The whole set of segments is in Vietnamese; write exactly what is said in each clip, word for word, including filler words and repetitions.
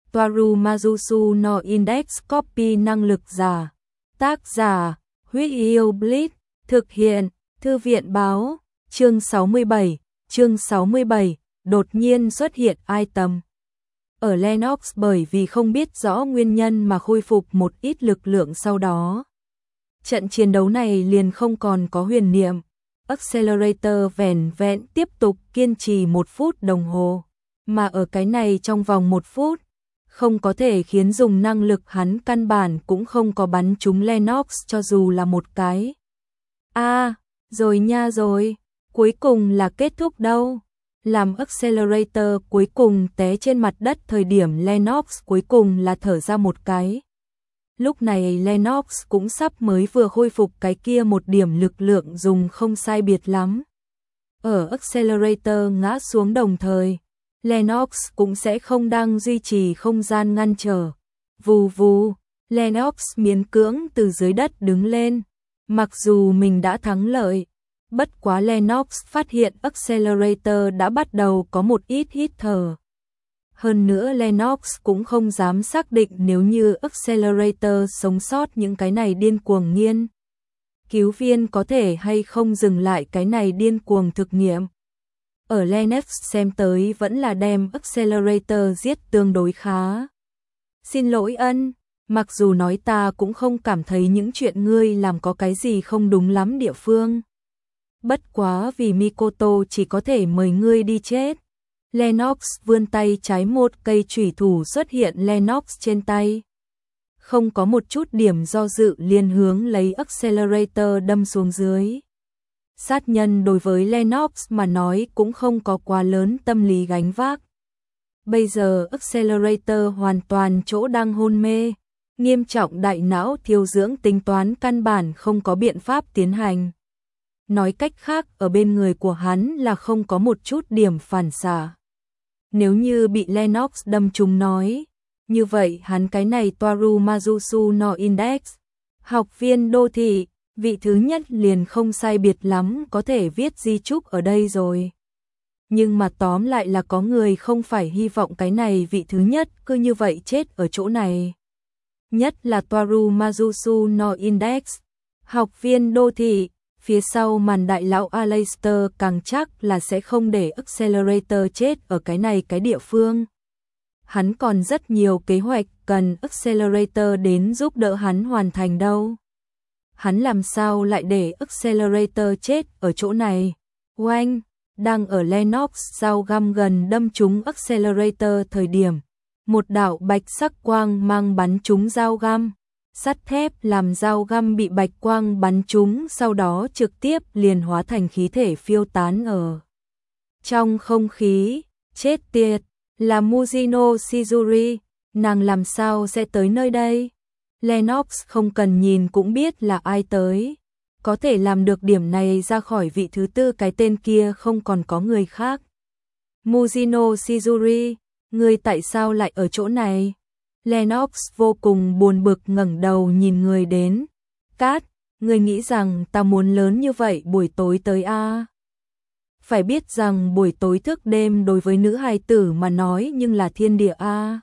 Toaru Mazusu no Index Copy năng lực giả. Tác giả, Huyết Yêu Blitz, thực hiện, Thư viện báo, chương sáu mươi bảy, chương sáu mươi bảy, đột nhiên xuất hiện item. Ở Lennox bởi vì không biết rõ nguyên nhân mà khôi phục một ít lực lượng sau đó. Trận chiến đấu này liền không còn có huyền niệm. Accelerator vẻn vẹn tiếp tục kiên trì một phút đồng hồ, mà ở cái này trong vòng một phút, không có thể khiến dùng năng lực hắn căn bản cũng không có bắn trúng Lennox cho dù là một cái. A, à, rồi nha rồi, cuối cùng là kết thúc đâu. Làm Accelerator cuối cùng té trên mặt đất thời điểm Lennox cuối cùng là thở ra một cái. Lúc này Lennox cũng sắp mới vừa khôi phục cái kia một điểm lực lượng dùng không sai biệt lắm. Ở Accelerator ngã xuống đồng thời, Lennox cũng sẽ không đang duy trì không gian ngăn trở. Vù vù, Lennox miễn cưỡng từ dưới đất đứng lên. Mặc dù mình đã thắng lợi, bất quá Lennox phát hiện Accelerator đã bắt đầu có một ít hít thở. Hơn nữa Lennox cũng không dám xác định nếu như Accelerator sống sót những cái này điên cuồng nghiên cứu viên có thể hay không dừng lại cái này điên cuồng thực nghiệm. Ở Lennox xem tới vẫn là đem Accelerator giết tương đối khá. Xin lỗi ân, mặc dù nói ta cũng không cảm thấy những chuyện ngươi làm có cái gì không đúng lắm địa phương. Bất quá vì Mikoto chỉ có thể mời ngươi đi chết. Lennox vươn tay trái, một cây chủy thủ xuất hiện Lennox trên tay. Không có một chút điểm do dự liền hướng lấy Accelerator đâm xuống dưới. Sát nhân đối với Lennox mà nói cũng không có quá lớn tâm lý gánh vác. Bây giờ Accelerator hoàn toàn chỗ đang hôn mê, nghiêm trọng đại não thiếu dưỡng, tính toán căn bản không có biện pháp tiến hành. Nói cách khác, ở bên người của hắn là không có một chút điểm phản xạ. Nếu như bị Lennox đâm trúng nói, như vậy hắn cái này Toaru Mazusu no Index, học viên đô thị, vị thứ nhất liền không sai biệt lắm có thể viết di chúc ở đây rồi. Nhưng mà tóm lại là có người không phải hy vọng cái này vị thứ nhất cứ như vậy chết ở chỗ này. Nhất là Toaru Mazusu no Index, học viên đô thị, phía sau màn đại lão Aleister càng chắc là sẽ không để Accelerator chết ở cái này cái địa phương. Hắn còn rất nhiều kế hoạch cần Accelerator đến giúp đỡ hắn hoàn thành đâu. Hắn làm sao lại để Accelerator chết ở chỗ này? Oanh, đang ở Lennox dao găm gần đâm trúng Accelerator thời điểm, một đạo bạch sắc quang mang bắn trúng dao găm. Sắt thép làm dao găm bị bạch quang bắn trúng, sau đó trực tiếp liền hóa thành khí thể phiêu tán ở trong không khí. Chết tiệt, là Mujino Shizuri, nàng làm sao sẽ tới nơi đây? Lennox không cần nhìn cũng biết là ai tới. Có thể làm được điểm này ra khỏi vị thứ tư cái tên kia không còn có người khác. Mujino Shizuri, người tại sao lại ở chỗ này? Lennox vô cùng buồn bực ngẩng đầu nhìn người đến. Cát, người nghĩ rằng ta muốn lớn như vậy buổi tối tới a? À? Phải biết rằng buổi tối thức đêm đối với nữ hài tử mà nói nhưng là thiên địa a. À?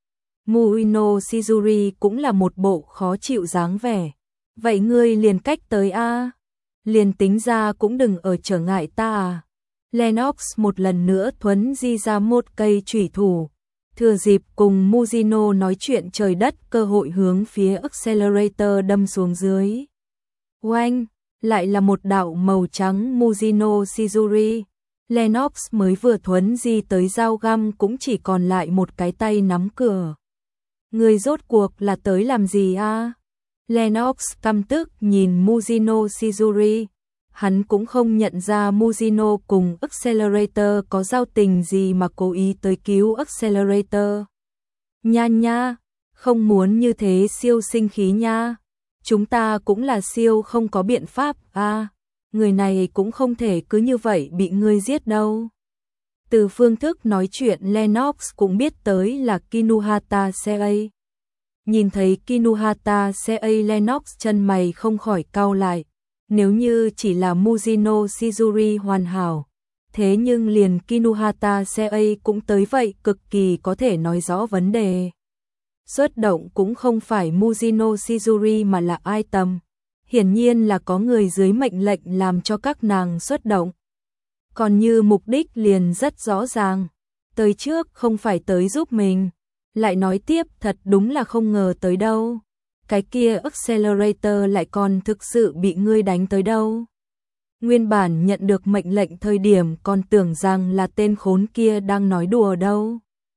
Muino Shizuri cũng là một bộ khó chịu dáng vẻ. Vậy ngươi liền cách tới a? À? Liền tính ra cũng đừng ở trở ngại ta à? Lennox một lần nữa thuấn di ra một cây chủy thủ. Thừa dịp cùng Mujino nói chuyện trời đất, cơ hội hướng phía Accelerator đâm xuống dưới. Oanh, lại là một đạo màu trắng Mujino Shizuri. Lennox mới vừa thuấn di tới dao găm cũng chỉ còn lại một cái tay nắm cửa. Người rốt cuộc là tới làm gì a? À? Lennox căm tức nhìn Mujino Shizuri. Hắn cũng không nhận ra Mujino cùng Accelerator có giao tình gì mà cố ý tới cứu Accelerator. Nha nha, không muốn như thế siêu sinh khí nha. Chúng ta cũng là siêu không có biện pháp a. À, người này cũng không thể cứ như vậy bị ngươi giết đâu. Từ phương thức nói chuyện Lennox cũng biết tới là Kinuhata Sei. Nhìn thấy Kinuhata Sei, Lennox chân mày không khỏi cau lại. Nếu như chỉ là Mujino Shizuri hoàn hảo, Thế nhưng liền Kinohata Sei cũng tới vậy, cực kỳ có thể nói rõ vấn đề. Xuất động cũng không phải Mujino Shizuri mà là ai tầm. Hiển nhiên là có người dưới mệnh lệnh làm cho các nàng xuất động. Còn như mục đích liền rất rõ ràng. Tới trước không phải tới giúp mình. Lại nói tiếp, thật đúng là không ngờ tới đâu. Cái kia Accelerator lại còn thực sự bị ngươi đánh tới đâu. Nguyên bản nhận được mệnh lệnh thời điểm còn tưởng rằng là tên khốn kia đang nói đùa đâu.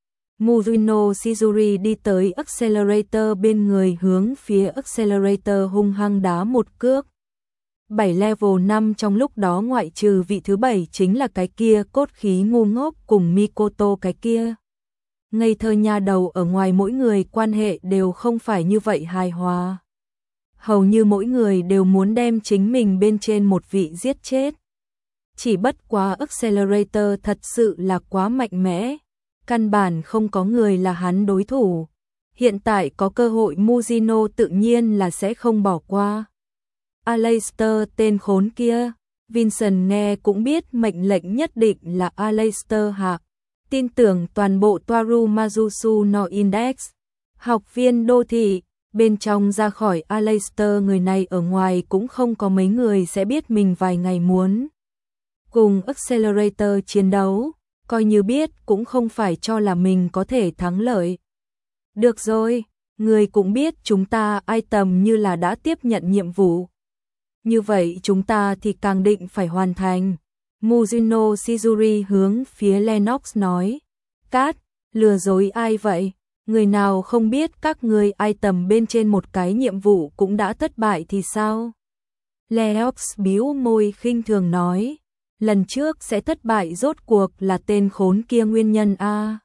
Mujino Shizuri đi tới Accelerator bên người, hướng phía Accelerator hung hăng đá một cước. bảy level năm trong lúc đó ngoại trừ vị thứ bảy chính là cái kia cốt khí ngu ngốc cùng Mikoto cái kia. Ngây thơ nha đầu ở ngoài mỗi người quan hệ đều không phải như vậy hài hòa. Hầu như mỗi người đều muốn đem chính mình bên trên một vị giết chết. Chỉ bất quá Accelerator thật sự là quá mạnh mẽ. Căn bản không có người là hắn đối thủ. Hiện tại có cơ hội Mujino tự nhiên là sẽ không bỏ qua. Aleister tên khốn kia. Vincent nghe cũng biết mệnh lệnh nhất định là Aleister hạ. Tin tưởng toàn bộ Toaru Majusu no Index. Học viên đô thị. Bên trong ra khỏi Aleister người này ở ngoài cũng không có mấy người sẽ biết mình vài ngày muốn cùng Accelerator chiến đấu. Coi như biết cũng không phải cho là mình có thể thắng lợi. Được rồi, người cũng biết chúng ta ai tầm như là đã tiếp nhận nhiệm vụ. Như vậy chúng ta thì càng định phải hoàn thành. Mujino Shizuri hướng phía Lennox nói. Cát, lừa dối ai vậy? Người nào không biết các người ai tầm bên trên một cái nhiệm vụ cũng đã thất bại thì sao? Lennox bĩu môi khinh thường nói. Lần trước sẽ thất bại rốt cuộc là tên khốn kia nguyên nhân a.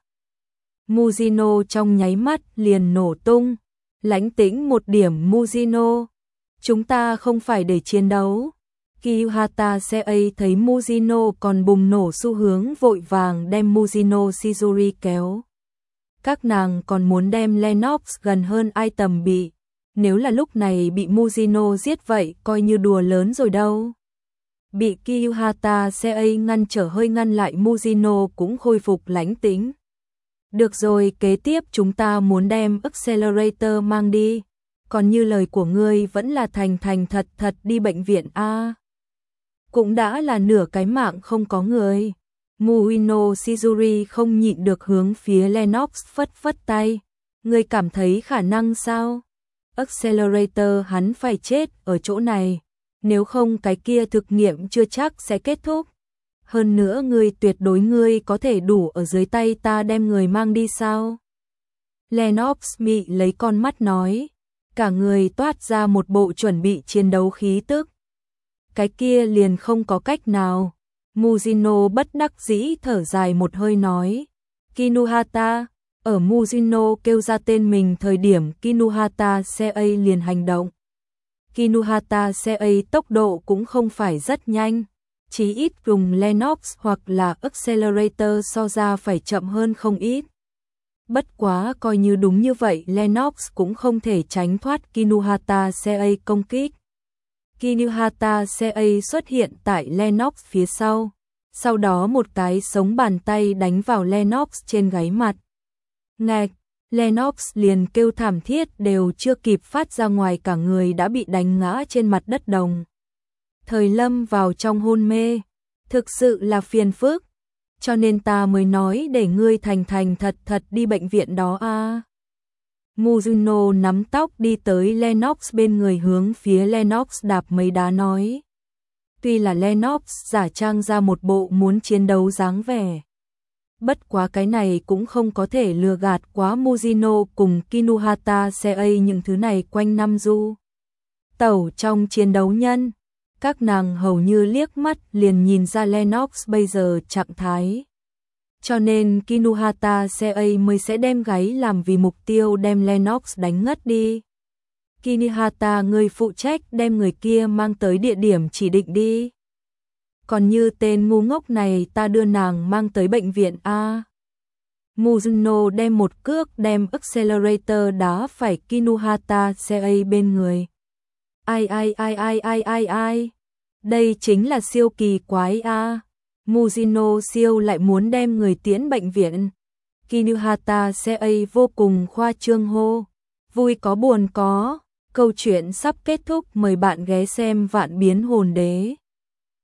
Mujino trong nháy mắt liền nổ tung. Lãnh tĩnh một điểm Mujino. Chúng ta không phải để chiến đấu. Kiyuhata Sei thấy Mujino còn bùng nổ xu hướng vội vàng đem Mujino Shizuri kéo. Các nàng còn muốn đem Lennox gần hơn ai tầm bị. Nếu là lúc này bị Mujino giết vậy coi như đùa lớn rồi đâu. Bị Kiyuhata Sei ngăn trở hơi ngăn lại, Mujino cũng khôi phục lãnh tĩnh. Được rồi, kế tiếp chúng ta muốn đem Accelerator mang đi. Còn như lời của ngươi vẫn là thành thành thật thật đi bệnh viện a. Cũng đã là nửa cái mạng không có người. Mujino Shizuri không nhịn được hướng phía Lennox phất phất tay. Ngươi cảm thấy khả năng sao? Accelerator hắn phải chết ở chỗ này. Nếu không cái kia thực nghiệm chưa chắc sẽ kết thúc. Hơn nữa ngươi tuyệt đối ngươi có thể đủ ở dưới tay ta đem người mang đi sao? Lennox mị lấy con mắt nói. Cả người toát ra một bộ chuẩn bị chiến đấu khí tức. Cái kia liền không có cách nào. Mujino bất đắc dĩ thở dài một hơi nói. Kinohata. Ở Mujino kêu ra tên mình thời điểm Kinohata Sei liền hành động. Kinohata Sei tốc độ cũng không phải rất nhanh. Chí ít dùng Lennox hoặc là Accelerator so ra phải chậm hơn không ít. Bất quá coi như đúng như vậy Lennox cũng không thể tránh thoát Kinohata Sei công kích. Kinohata Sei xuất hiện tại Lennox phía sau. Sau đó một cái sống bàn tay đánh vào Lennox trên gáy mặt. Ngạch, Lennox liền kêu thảm thiết đều chưa kịp phát ra ngoài, cả người đã bị đánh ngã trên mặt đất đồng. Thời lâm vào trong hôn mê. Thực sự là phiền phức. Cho nên ta mới nói để ngươi thành thành thật thật đi bệnh viện đó a. À. Mujino nắm tóc đi tới Lennox bên người, hướng phía Lennox đạp mấy đá nói. Tuy là Lennox giả trang ra một bộ muốn chiến đấu dáng vẻ. Bất quá cái này cũng không có thể lừa gạt quá Mujino cùng Kinohata Sei những thứ này quanh năm du tẩu trong chiến đấu nhân. Các nàng hầu như liếc mắt liền nhìn ra Lennox bây giờ trạng thái. Cho nên Kinohata Sei mới sẽ đem gáy làm vì mục tiêu đem Lennox đánh ngất đi. Kinohata, người phụ trách đem người kia mang tới địa điểm chỉ định đi. Còn như tên ngu ngốc này ta đưa nàng mang tới bệnh viện a. Mujino đem một cước đem Accelerator đá phải Kinohata Sei bên người. Ai ai ai ai ai ai ai. Đây chính là siêu kỳ quái a. Mujino siêu lại muốn đem người tiễn bệnh viện. Kinuhata Sei vô cùng khoa trương hô. Vui có buồn có. Câu chuyện sắp kết thúc, mời bạn ghé xem Vạn Biến Hồn Đế.